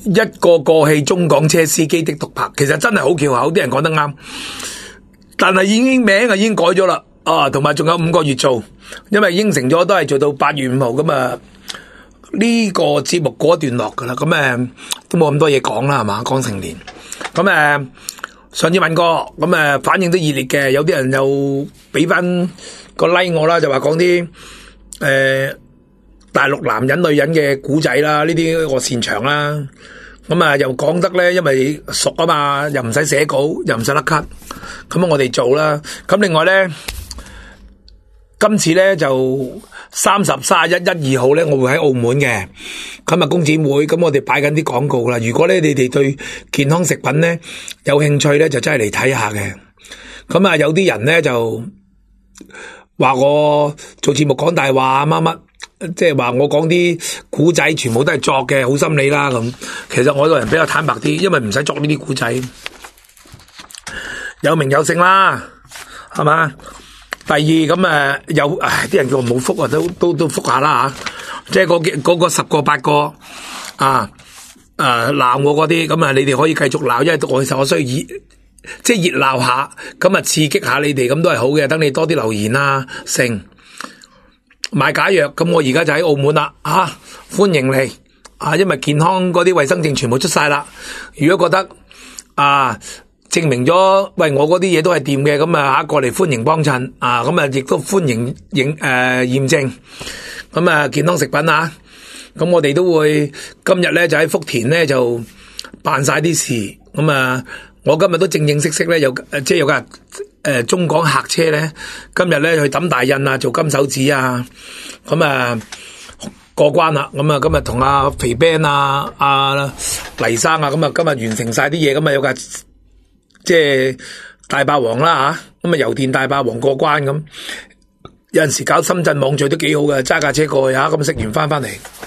一個過氣中港車司機的獨白，其實真係好翹口，啲人講得啱。但係已經名已經改咗啦，同埋仲有5個月做，因為應承咗都係做到8月5號咁啊。呢個節目過一段落噶啦，咁都冇咁多嘢講啦，係嘛？講成年，咁上次問過，咁反應都熱烈嘅，有啲人又俾翻個 like 我啦，就話講啲大陸男人女人嘅古仔啦，呢啲我擅長啦。咁又講得咧，因為熟啊嘛，又唔使寫稿，又唔使甩咳，咁我哋做啦。咁另外咧，今次咧就30、31、12號咧，我會喺澳門嘅，咁工展會，咁我哋擺緊啲廣告啦。如果咧你哋對健康食品咧有興趣咧，就真係嚟睇下嘅。咁有啲人咧就話我做節目講大話乜乜。即係話我講啲古仔全部都係作嘅，好心理啦咁。其實我個人比較坦白啲，因為唔使作呢啲古仔，有名有姓啦，係嘛？第二咁有啲人叫我冇覆啊，都覆下啦吓。即係嗰個10個8個鬧我嗰啲，咁你哋可以繼續鬧，因為其實我需要即係熱鬧下，咁刺激下你哋，咁都係好嘅。等你多啲留言啊，成。賣假藥，咁我而家就喺澳門啦，歡迎你，因為健康嗰啲衛生證全部出晒啦。如果覺得證明咗，喂我嗰啲嘢都係掂嘅，咁過嚟歡迎幫襯，咁亦都歡迎驗證。咁健康食品咁我哋都會今日咧就喺福田咧就辦晒啲事。咁我今日都正式咧有架中港客車咧，今日咧去抌大印做金手指咁過關啦。咁今日同阿肥 Ben 阿黎生咁今日完成晒啲嘢，咁有架即係大霸王啦咁郵電大霸王過關咁。有陣時搞深圳網聚都幾好嘅，揸架車過去咁食完翻嚟，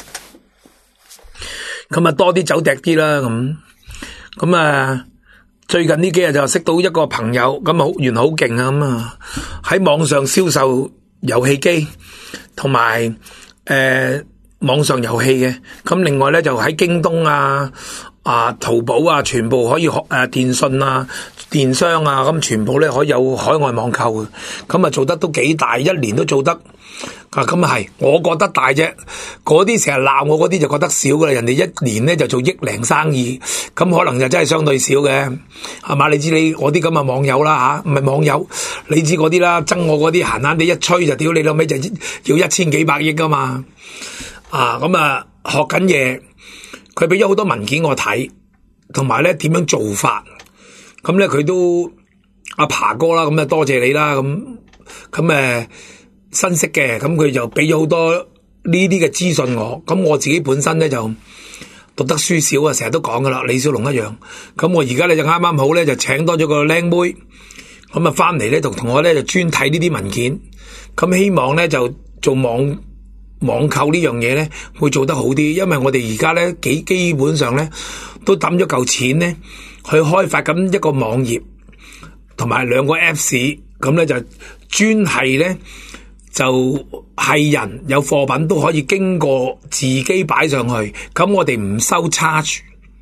咁多啲走趯啲啦咁最近呢幾日就識到一個朋友，原來好勁喺網上銷售遊戲機同埋網上遊戲嘅。咁另外咧就喺京東淘寶全部可以電信電商咁全部咧可以有海外網購嘅。咁做得都幾大，一年都做得係，我覺得大啫。嗰啲成日鬧我嗰啲就覺得少噶啦，人哋一年咧就做億零生意，咁可能就真係相對少嘅，係嘛？你知我啲咁嘅網友啦唔係網友，你知嗰啲啦，憎我嗰啲閒閒地一吹就屌你老味，就要1000幾百億噶嘛。學緊嘢，佢俾咗好多文件我睇，同埋咧點樣做法，咁咧佢都阿爬哥啦，咁多謝你啦，咁新識嘅，咁佢就俾咗好多呢啲嘅資訊我。咁我自己本身咧就讀得書少成日都講噶啦，李小龍一樣。咁我而家咧就啱啱好咧就請多咗個靚妹，咁翻嚟咧同我咧就專睇呢啲文件。咁希望咧就做網購呢樣嘢咧會做得好啲，因為我哋而家咧基本上咧都抌咗嚿錢咧去開發緊一個網頁同埋2個 Apps， 咁咧就專係咧就係人有貨品都可以經過自己擺上去，咁我哋唔收charge，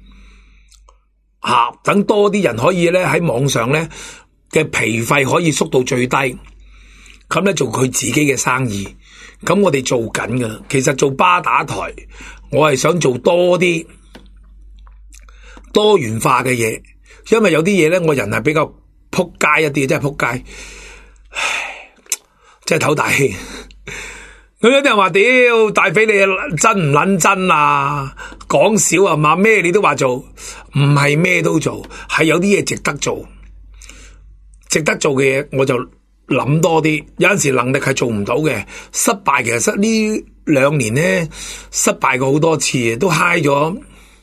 等多啲人可以咧喺網上咧嘅皮費可以縮到最低，咁咧做佢自己嘅生意。咁我哋做緊噶啦，其實做巴打台，我係想做多啲多元化嘅嘢，因為有啲嘢咧我人係比較撲街一啲，真係撲街。真係唞大氣，咁有啲人話屌大肥你真唔撚真啊？講少啊嘛，咩你都話做，唔係咩都做，係有啲嘢值得做，值得做嘅嘢我就諗多啲。有陣時能力係做唔到嘅，失敗其實呢2年咧失敗過好多次，都嗨咗，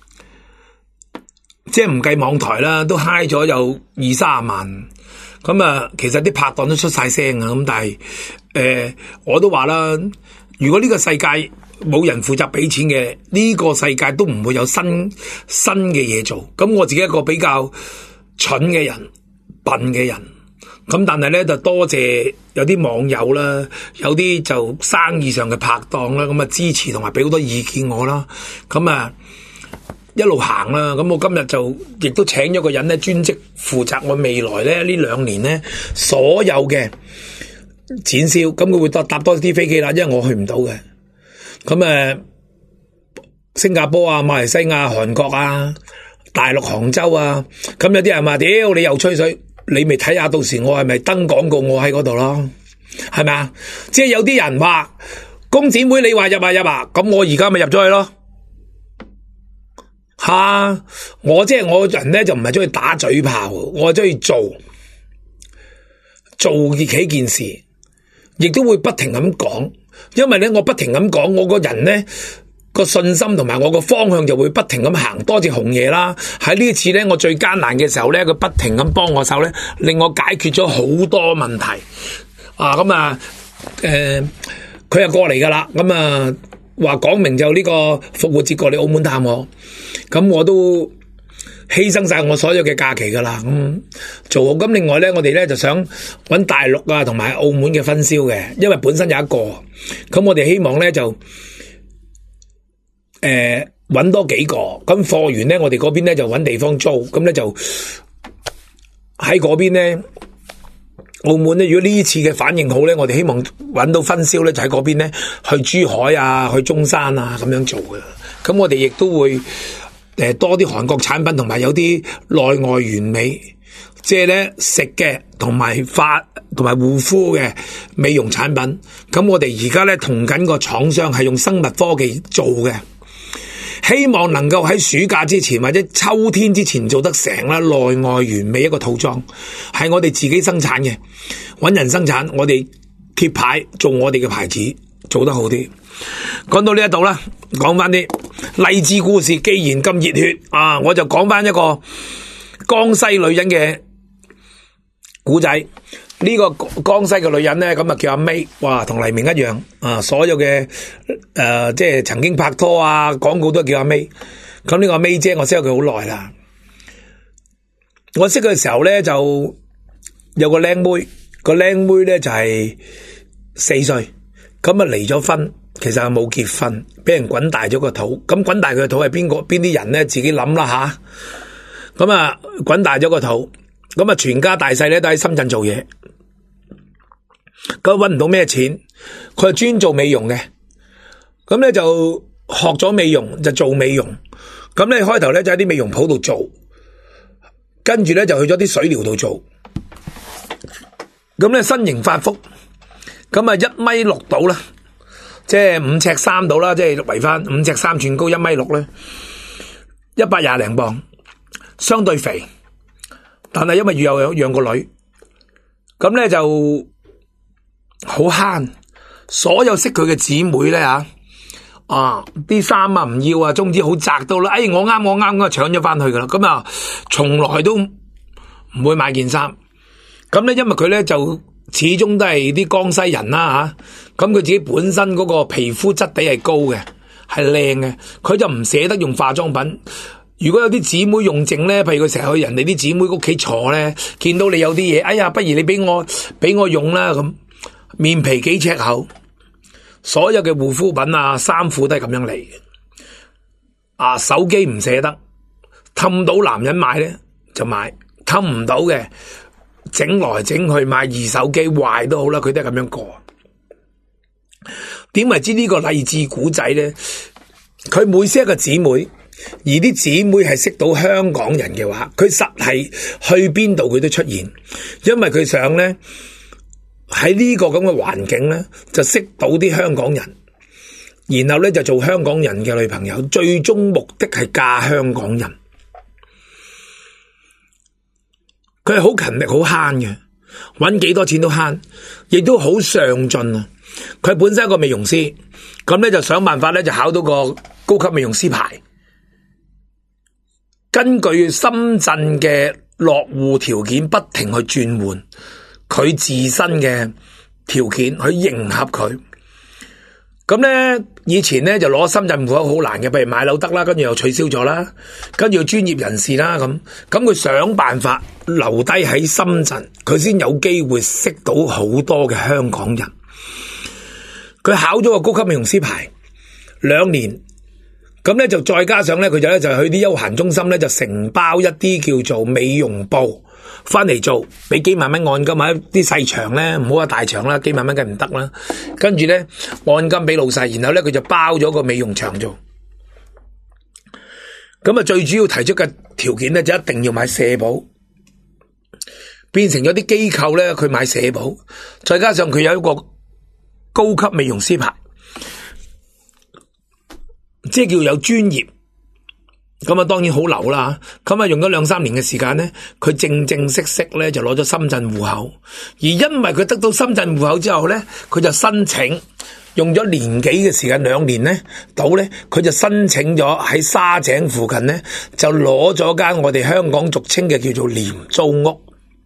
即係唔計網台啦，都嗨咗有20-30萬。咁其實啲拍檔都出晒聲啊，咁但係我都話啦，如果呢個世界冇人負責俾錢嘅，呢個世界都唔會有新嘅嘢做。咁我自己一個比較蠢嘅人、笨嘅人，咁但係咧就多謝有啲網友啦，有啲就生意上嘅拍檔啦，咁支持同埋俾好多意見我啦。咁一路行啦。咁我今日就亦都請咗個人咧，專職負責我未來咧呢2年咧所有嘅展銷。咁佢會搭多啲飛機啦，因為我去唔到嘅。咁新加坡啊、馬來西亞、韓國啊、大陸杭州啊，咁有啲人話：屌你又吹水，你咪睇下到時我係咪登廣告我喺嗰度咯？係咪啊？即係有啲人話工展會你話入啊，咁我而家咪入咗去咯。我即係我人咧就唔係中意打嘴炮，我係中意做起件事，亦都會不停咁講。因為咧我不停咁講，我個人咧個信心同埋我個方向就會不停咁行。多謝紅爺啦，喺呢一次咧我最艱難嘅時候咧，佢不停咁幫我手咧，令我解決咗好多問題。佢又過嚟噶啦，話講明就呢個復活節過嚟澳門探我，咁我都犧牲晒我所有嘅假期噶啦，做好。咁另外咧，我哋咧就想揾大陸啊同埋澳門嘅分銷嘅，因為本身有一個，咁我哋希望咧就揾多幾個，咁貨源咧我哋嗰邊咧就揾地方租，咁咧就喺嗰邊咧。澳門咧，如果呢次嘅反應好咧，我哋希望揾到分銷咧，就喺嗰邊咧，去珠海啊，去中山啊咁樣做嘅。咁我哋亦都會多啲韓國產品，同埋有啲內外完美，即係咧食嘅同埋髮同埋護膚嘅美容產品。咁我哋而家咧同緊個廠商係用生物科技做嘅。希望能夠喺暑假之前或者秋天之前做得成啦，內外完美一個套裝，係我哋自己生產嘅，搵人生產，我哋貼牌做我哋嘅牌子，做得好啲。講到呢一度啦，講翻啲勵志故事。既然咁熱血我就講翻一個江西女人嘅古仔。呢個江西嘅女人咧，咁叫阿 May， 哇，同黎明一樣所有嘅即係曾經拍拖啊，廣告都叫阿 May。咁呢個阿 May 姐，我識咗佢好耐啦。我識佢嘅時候咧，就有個靚妹，個靚妹咧就係4歲，咁離咗婚，其實係冇結婚，俾人滾大咗個肚。咁滾大佢個肚係邊啲人咧？自己諗啦吓。咁滾大咗個肚，咁全家大細咧都喺深圳做嘢。咁搵唔到咩錢，佢係專做美容嘅，咁咧就學咗美容就做美容，咁咧開頭咧就喺啲美容鋪度做，跟住咧就去咗啲水療度做，咁咧身形發福，咁1.6米到啦，即係5尺3到啦，即係圍翻5尺3寸高1.6米咧，120零磅，相對肥，但係因為有養個女，咁咧就好慳，所有識佢嘅姊妹咧啲衫唔要啊，總之好窄到啦。我啱咁搶咗翻去噶啦，咁從來都唔會買件衫。咁咧因為佢咧就始終都係啲江西人啦咁佢自己本身嗰個皮膚質地係高嘅，係靚嘅，佢就唔捨得用化妝品。如果有啲姊妹用剩咧，譬如佢成日去人哋啲姊妹屋企坐咧，見到你有啲嘢，不如你俾我用啦咁。面皮幾尺厚，所有嘅護膚品衫褲都係咁樣嚟嘅。手機唔捨得，氹到男人買咧就買，氹唔到嘅整來整去買二手機壞都好啦，佢都係咁樣過。點為之呢個勵志古仔咧？佢每識一個姊妹，而啲姊妹係識到香港人嘅話，佢實係去邊度佢都出現，因為佢想咧。喺呢個咁嘅環境咧，就識到啲香港人，然後咧就做香港人嘅女朋友，最終目的係嫁香港人。佢係好勤力、好慳嘅，搵幾多錢都慳，亦都好上進啊！佢本身係一個美容師，咁咧就想辦法咧就考到個高級美容師牌，根據深圳嘅落戶條件不停去轉換。佢自身嘅條件去迎合佢，咁咧以前咧就攞深圳戶口好難嘅，譬如買樓得啦，跟住又取消咗啦，跟住要專業人士啦咁佢想辦法留低喺深圳，佢先有機會識到好多嘅香港人。佢考咗個高級美容師牌2年， 咁咧就再加上咧，佢就去啲休閒中心咧，就承包一啲叫做美容部翻嚟做，俾幾萬蚊按金，買啲細場咧，唔好話大場啦，幾萬蚊梗唔得啦。跟住咧按金俾老細，然後咧佢就包咗個美容場做。咁啊，最主要提出嘅條件咧，就一定要買社保，變成咗啲機構咧，佢買社保，再加上佢有一個高級美容師牌。即係叫有專業，咁啊當然好流啦。咁啊用咗2-3年嘅時間咧，佢正式咧就攞咗深圳戶口。而因為佢得到深圳戶口之後咧，佢就申請用咗年幾嘅時間，2年咧到咧，佢就申請咗喺沙井附近咧就攞咗間我哋香港俗稱嘅叫做廉租屋。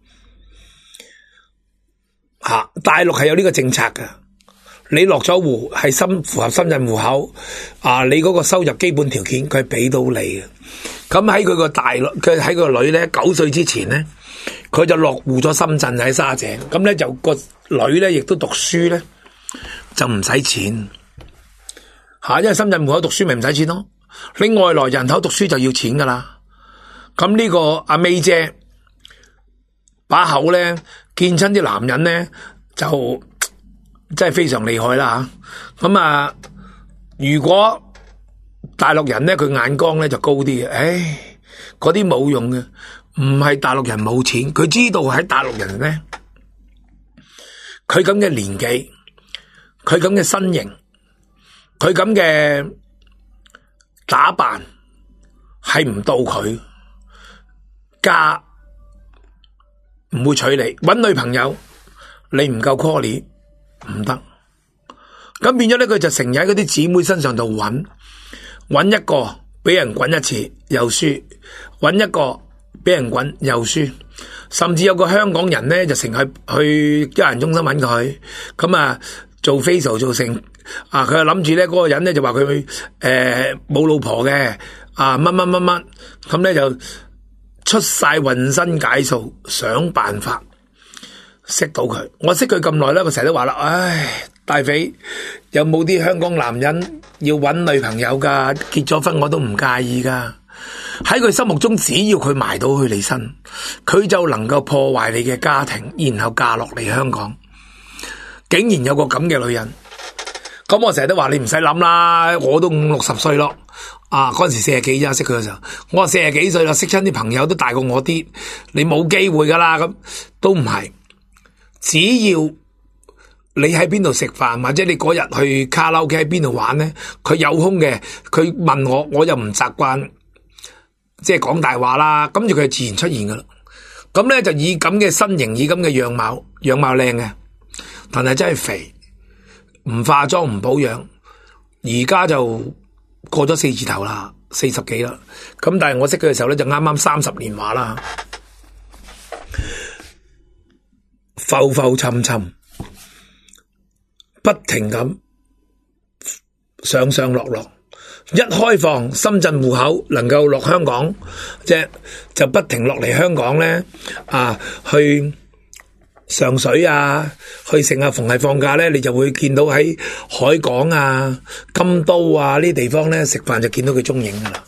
大陸係有呢個政策噶。你落咗戶係符合深圳戶口，你嗰個收入基本條件佢係俾到你嘅。咁喺佢個佢喺個女咧9歲之前咧，佢就落戶咗深圳喺沙井。咁咧就個女咧亦都讀書咧就唔使錢，因為深圳戶口讀書咪唔使錢咯。你外來人口讀書就要錢噶啦。咁呢個阿 May 姐把口咧見親啲男人咧就真係非常厲害啦吓，咁如果大陸人咧佢眼光咧就高啲嘅，嗰啲冇用嘅，唔係大陸人冇錢，佢知道喺大陸人咧，佢咁嘅年紀，佢咁嘅身形，佢咁嘅打扮係唔到佢家，唔會娶你，搵女朋友你唔夠 quality。唔得，咁變咗咧，佢就成日喺嗰啲姊妹身上度揾一個俾人滾一次又輸，揾一個俾人滾又輸，甚至有個香港人咧就成日去休閒中心揾佢，咁做 facial 做成，佢就諗住咧嗰個人咧就話佢冇老婆嘅，乜，咁咧就出晒渾身解數，想辦法識到佢。我識佢咁耐咧，佢成日都話啦，大肥有冇啲香港男人要搵女朋友噶？結咗婚我都唔介意噶。喺佢心目中，只要佢埋到去你身，佢就能夠破壞你嘅家庭，然後嫁落嚟香港。竟然有個咁嘅女人，咁我成日都話你唔使諗啦，我都50-60歲咯。嗰陣時40幾咋，識佢嘅時候，我話40幾歲啦，識親啲朋友都大過我啲，你冇機會噶啦。咁都唔係。只要你喺邊度食飯，或者你嗰日去卡拉 OK 喺邊度玩咧，佢有空嘅，佢問我，我又唔習慣即係講大話啦，跟住佢就自然出現噶啦。咁咧就以咁嘅身形，以咁嘅樣貌靚嘅，但係真係肥，唔化妝唔保養，而家就過咗4字頭啦，40幾啦。咁但係我識佢嘅時候咧，就啱啱30年話啦。浮浮沉沉，不停咁上上落落。一開放深圳戶口，能夠落香港，就不停落嚟香港咧。去上水去成逢係放假咧，你就會見到喺海港金都呢啲地方咧食飯就見到佢蹤影噶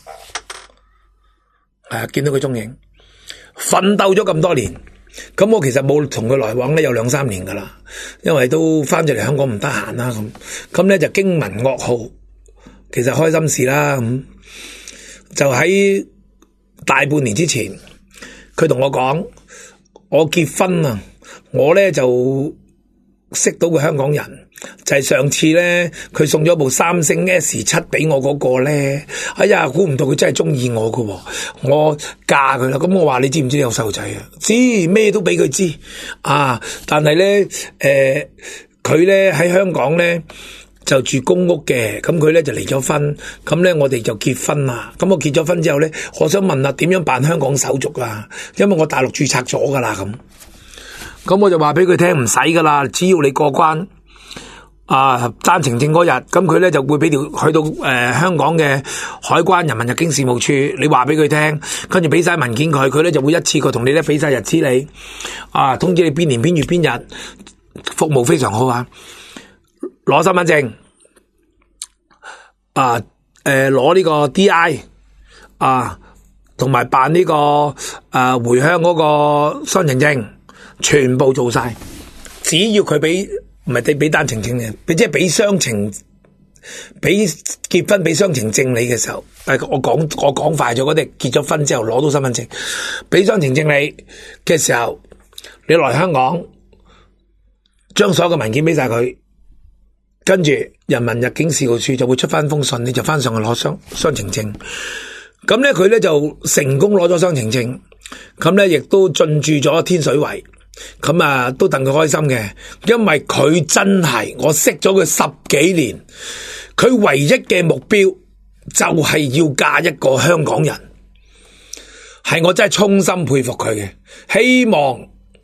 啦。見到佢蹤影，奮鬥咗咁多年。咁我其實冇同佢來往咧，有2-3年噶啦，因為都翻咗嚟香港唔得閒啦。咁咧就驚聞噩耗，其實開心事啦。咁就喺大半年之前，佢同我講，我結婚啊，我咧就識到個香港人，就係上次咧佢送咗部三星 S7俾我嗰個咧，估唔到佢真係中意我噶，我嫁佢啦。咁我話你知唔知你有細路仔啊？知，咩都俾佢知但係咧佢咧喺香港咧就住公屋嘅，咁佢咧就離咗婚，咁咧我哋就結婚啦。咁我結咗婚之後咧，我想問下點樣辦香港手續啊？因為我大陸註冊咗噶啦。咁我就話俾佢聽，唔使噶啦，只要你過關揸呈證嗰日，咁佢咧就會俾去到香港嘅海關人民入境事務處，你話俾佢聽，跟住俾晒文件佢咧就會一次過同你咧俾晒日子你通知你邊年邊月邊日，服務非常好攞身份證攞呢個 DI 同埋辦呢個回鄉嗰個雙程證，全部做晒。只要佢唔係俾單程證嘅，即係俾雙程，俾結婚俾雙程證你嘅時候，我講快咗，嗰啲結咗婚之後攞到身份證，俾雙程證你嘅時候，你來香港將所有嘅文件俾晒佢，跟住人民入境事務處就會出翻封信，你就翻上去攞雙程證。咁咧佢咧就成功攞咗雙程證，咁咧亦都進駐咗天水圍，咁都戥佢開心嘅，因為佢真係我識咗佢10幾年，佢唯一嘅目標就係要嫁一個香港人，係我真係衷心佩服佢嘅，希望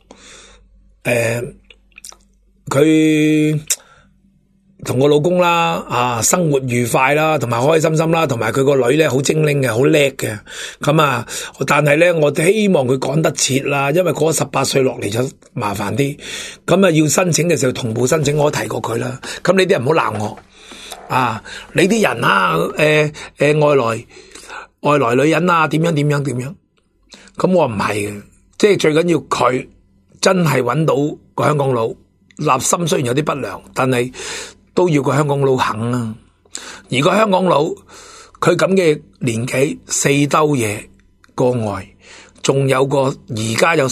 佢同個老公啦，生活愉快啦，同埋開開心心啦，同埋佢個女咧好精靈嘅，好叻嘅，咁但係咧我希望佢趕得切啦，因為嗰18歲落嚟就麻煩啲，咁要申請嘅時候同步申請，我都提過佢啦，咁你啲人唔好鬧我，你啲人外來女人點樣，咁我唔係嘅，即係最緊要佢真係揾到個香港佬，立心雖然有啲不良，但係都要個香港佬肯啊！而個香港佬佢咁嘅年紀4兜嘢過外，仲有個而家有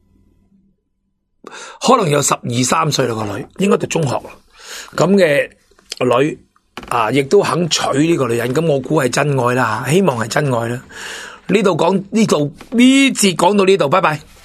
可能有12、13歲啦個女，應該讀中學啦。咁嘅女亦都肯娶呢個女人，咁我估係真愛啦，希望係真愛啦。呢節講到呢度，拜拜。